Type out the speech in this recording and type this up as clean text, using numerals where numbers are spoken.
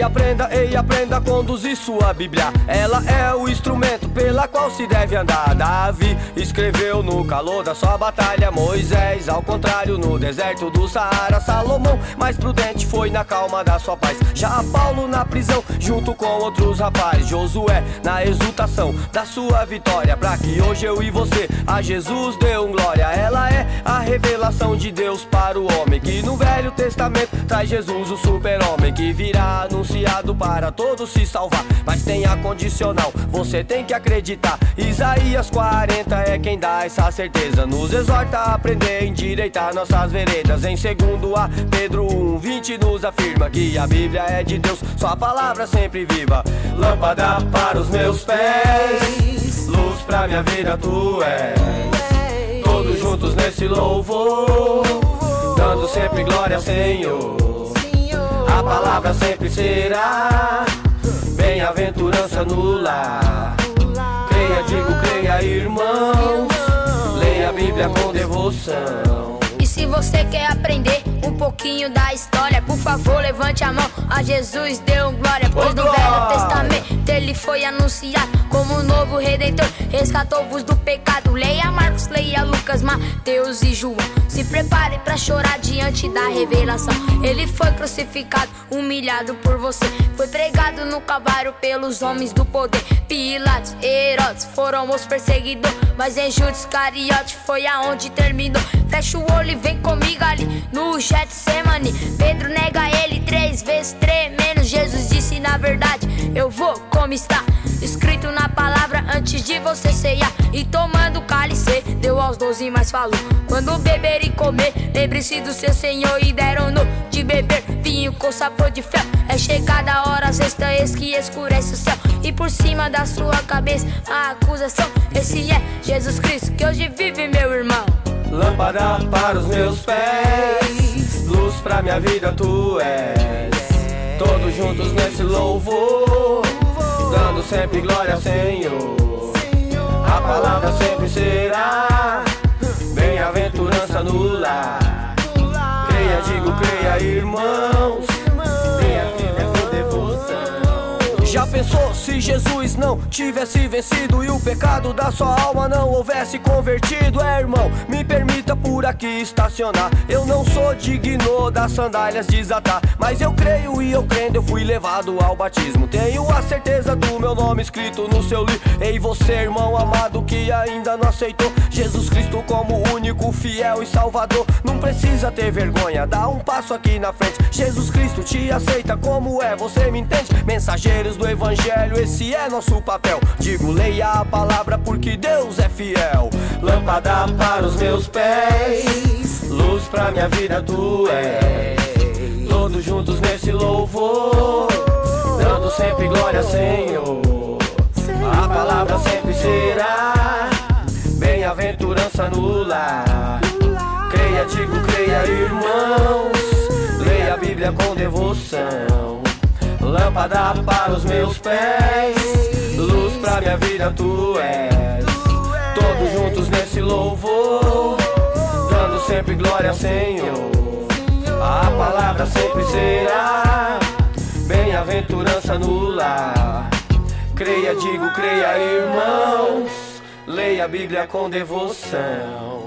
aprenda a conduzir sua Bíblia. Ela é o instrumento pela qual se deve andar. Davi escreveu no calor da sua batalha. Moisés, ao contrário, no deserto do Saara. Salomão, mais prudente, foi na calma da sua paz. Já Paulo na prisão, junto com outros rapazes. Josué, na exultação da sua vitória. Pra que hoje eu e você a Jesus dê glória. Ela é a revelação de Deus para o homem, que no Velho Testamento traz Jesus, o super-homem, que virá anunciado para todos se salvar. Mas tem a condicional, você tem que acreditar. Isaías 40 é quem dá essa certeza. Nos exorta a aprender, endireitar nossas veredas. Em 2 Pedro 1:20 nos afirma que a Bíblia é de Deus, sua palavra sempre viva. Lâmpada para os meus pés, luz pra minha vida tu és. Todos juntos nesse louvor, dando sempre glória ao Senhor. A palavra sempre será bem-aventurança no lar. Creia, digo, creia, irmãos, leia a Bíblia com devoção. E se você quer aprender um pouquinho da história, por favor levante a mão, a Jesus deu glória. Pois no Velho Testamento ele foi anunciado como o novo Redentor, resgatou-vos do pecado. Leia Marcos, leia Lucas, Mateus e João. Se prepare pra chorar diante da revelação. Ele foi crucificado, humilhado por você, foi pregado no Calvário pelos homens do poder. Pilatos, Herodes foram os perseguidores, mas em Judas Iscariote foi aonde terminou. Fecha o olho e vem comigo ali no Getsemane. Pedro nega ele 3 vezes tremendo. Jesus disse na verdade, eu vou como está escrito na palavra, antes de você ceiar. E tomando o cálice, deu aos 12, mas falou: quando beber e comer, lembre-se do seu Senhor. E deram-no de beber vinho com sabor de fel. É chegada a hora sexta, eis que escurece o céu, e por cima da sua cabeça a acusação. Esse é Jesus Cristo que hoje vive, meu irmão. Lâmpada para os meus pés, luz pra minha vida tu és. Todos juntos nesse louvor, dando sempre glória ao Senhor. A palavra sempre será bem-aventurança no lar. Creia, digo, creia, irmãos, leia a Bíblia com devoção. Já pensou se Jesus não tivesse vencido e o pecado da sua alma não houvesse convertido? Irmão, me permita por aqui estacionar. Eu não sou digno das sandálias desatar, mas eu creio e eu crendo eu fui levado ao batismo. Tenho a certeza do meu nome escrito no seu livro. Ei você, irmão amado, que ainda não aceitou Jesus Cristo como único, fiel e salvador, não precisa ter vergonha, dá um passo aqui na frente. Jesus Cristo te aceita como é, você me entende? Mensageiros do Evangelho, esse é nosso papel. Digo, leia a palavra porque Deus é fiel. Lâmpada para os meus pés, luz pra minha vida tu és. Todos juntos nesse louvor, dando sempre glória ao Senhor. A palavra sempre será bem-aventurança no lar. Creia, digo, creia, irmãos, leia a Bíblia com devoção. Lâmpada para os meus pés, luz pra minha vida tu és. Todos juntos nesse louvor, dando sempre glória ao Senhor. A palavra sempre será bem-aventurança no lar. Creia, digo, creia, irmãos, leia a Bíblia com devoção.